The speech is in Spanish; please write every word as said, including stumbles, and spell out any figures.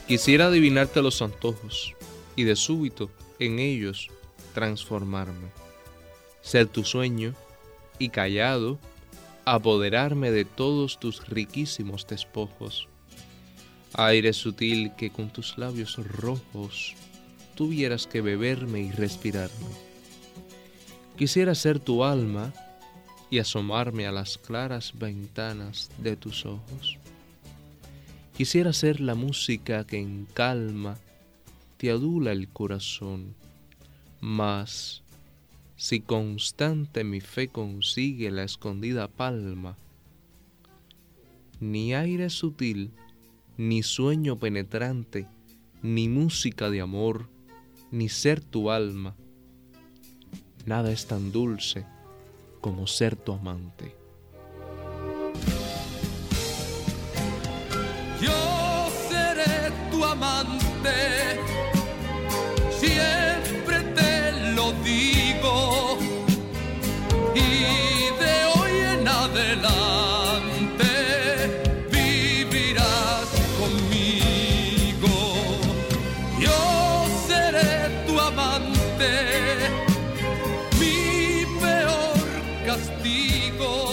Quisiera adivinarte los antojos y de súbito en ellos transformarme, ser tu sueño y callado apoderarme de todos tus riquísimos despojos. Aire sutil que con tus labios rojos tuvieras que beberme y respirarme. Quisiera ser tu alma y asomarme a las claras ventanas de tus ojos. Quisiera ser la música que en calma te adula el corazón, mas si constante mi fe consigue la escondida palma, ni aire sutil, ni sueño penetrante, ni música de amor, ni ser tu alma, nada es tan dulce como ser tu amante. Yo seré tu amante, siempre te lo digo, y de hoy en adelante vivirás conmigo. Yo seré tu amante, mi peor castigo.